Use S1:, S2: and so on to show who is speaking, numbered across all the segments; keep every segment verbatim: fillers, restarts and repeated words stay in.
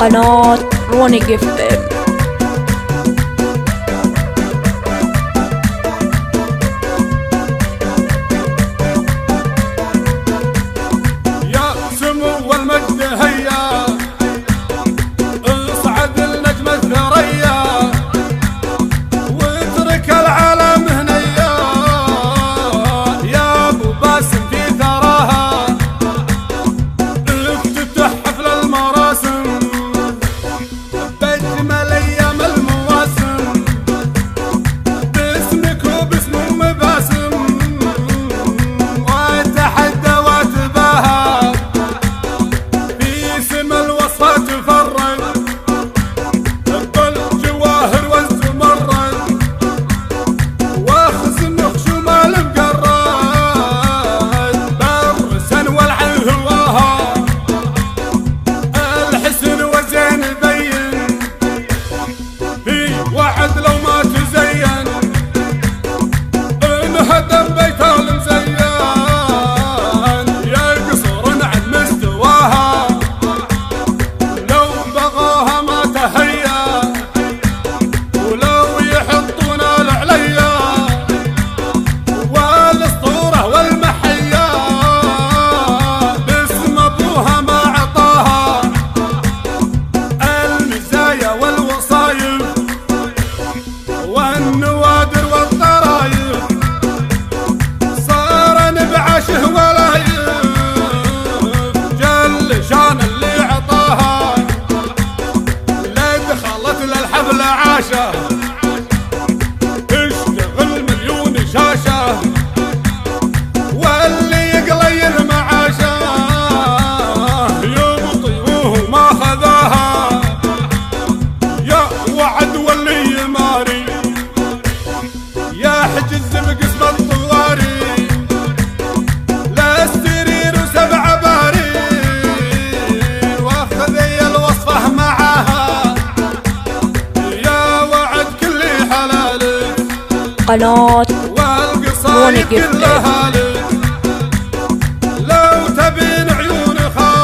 S1: قناة رونق اف ام.
S2: يا سمو والمجد هيا اصعد النجم الثريا واترك العالم هنيا يا ابو باسم في ثراها افتتح حفل المراسم بجمل ايام المواسم باسمك وباسم ام باسم واتحدى واتباهى في سما الوصفة تفرد بالجواهر والزمرد واخزن خشوم المقرد برسا والعين هواها الحسن وزين بين في وعد لو ما تزين انهدم بيت المزين يا قصر عن مستواها لو بغاها ما تهيا ولو يحطون العليا والاسطوره والمحيا باسم ابوها ما عطاها المزايا والوصايف والنوادر والطرايف صار نبعشه ولايف جل شان اللي عطاها لا دخلت للحفل عاشه تشتغل مليون شاشه واللي يقليل معاشه يبطيوه ما خذاها يا وعد واللي يماري يا حجز بقسم الطواري لا السرير وسبع باري واخذي الوصفه معاها يا وعد كل حلال
S1: قناة
S2: والقصايد
S1: رونق اف ام.
S2: كلها لك لو تبين عيون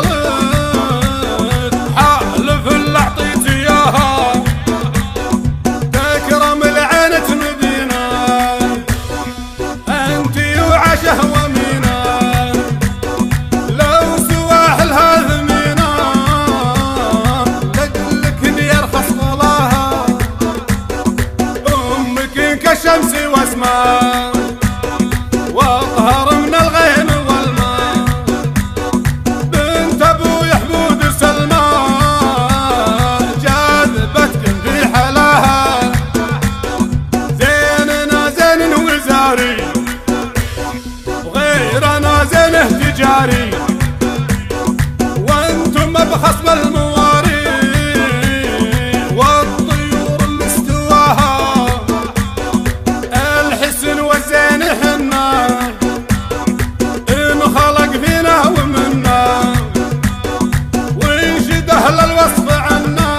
S2: خالد حالف اللي اعطيت اياها تكرم العين تمدينا انتي وعشه ومينا لو سواحلها ثمينا لجلك يرخص غلاها امك كالشمس واسماء واطهر من الغيم والماء بنت ابوي حمود سلمى جاذبتك في حلاها زيننا زين وزاري وغيرنا زينه تجاري وانتم بخصم المواري والطيور اللي استواها الحسن والزين حنا انخلق فينا ومنا وينشد اهل الوصف عنا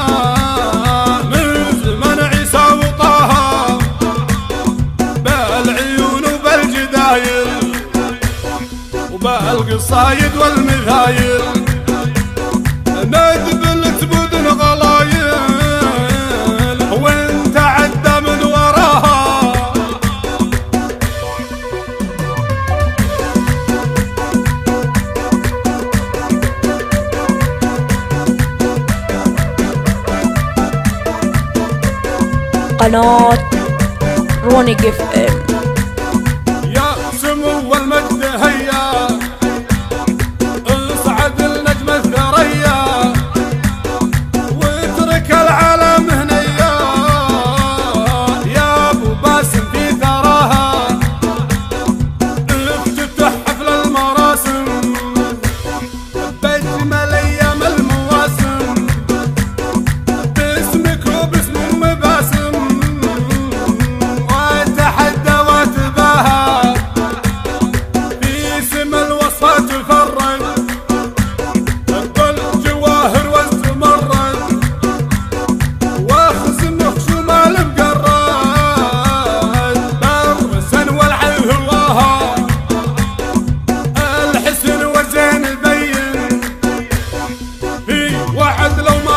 S2: من زمن عيسى وطه بالعيون وبالجدايل وبالقصايد والمثايل ندبل تبودن غلايل وانت عدى من وراها
S1: قناة رونق اف ام.
S2: يا سمو والمجد هيا اصعد النجم الثريا واترك العالم هنيا يا ابو باسم في ثراها افتتح حفل المراسم بجمل ايام المواسم باسمك وباسم ام باسم واتحدى واتباهى في سما الوصفة تفرد بالجواهر والزمرد واخزن خشوم المقرد برسا والعين هواها الحسن وزين بين في وعد لو ما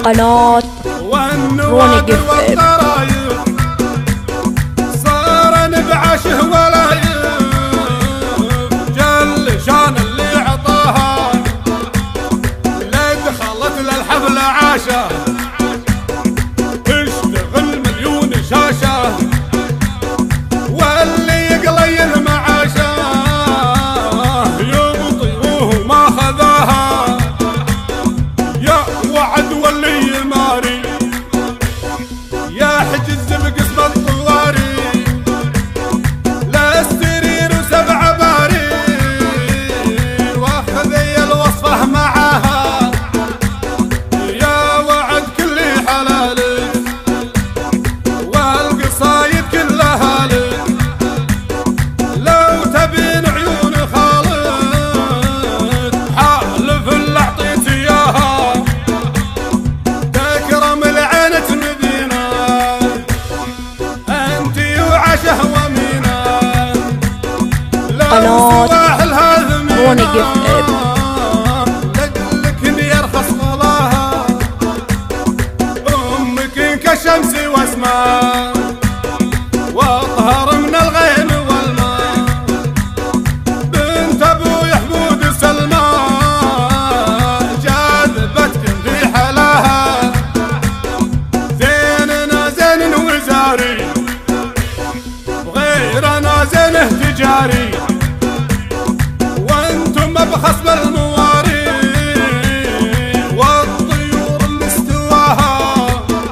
S1: قناة رونق
S2: والنوادر
S1: اف ام.
S2: والقرايب صار نبعشه ولايب جل شان اللي عطاها لا دخلت للحفل عاشه تشتغل مليون شاشه واللي يقلي المعاشه يبطئوه ما خذاها يا وعد واللي يماري يا حجز بقسم الطواري لا السرير وسبع باري واخذي الوصفه معاها يا وعد كل حلالك والقصايد كلها لك لو تبين عيون خالد حالف اللي اعطيت اياها تكرم العين تمدينا انتي وعشه ومينا
S1: قناة رونق اف ام.
S2: لك اني يرخص غلاها امك كالشمس واسماء واطهر من الغيم والماء بنت ابوي حمود سلمى جاذبتك في حلاها زيننا زين وزاري وغيرنا زينه تجاري وانتم بخصب المواري والطيور مستواها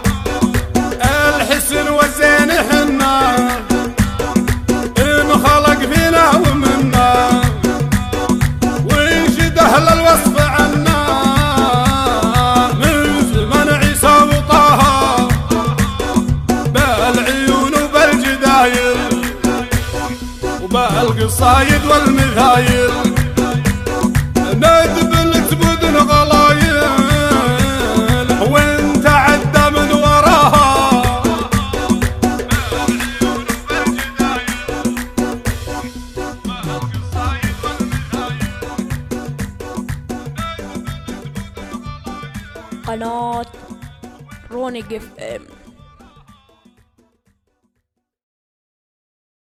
S2: الحسن والزين حنا انخلق فينا ومنا وينشد اهل الوصف عنا من زمن عيسى وطه بالعيون وبالجدايل وبالقصايد والمثايل ندبلت بدن غلايل وانت عدى من وراها بالعيون وبالجدايل وبالقصايد والمثايل
S1: قناة رونق اف ام.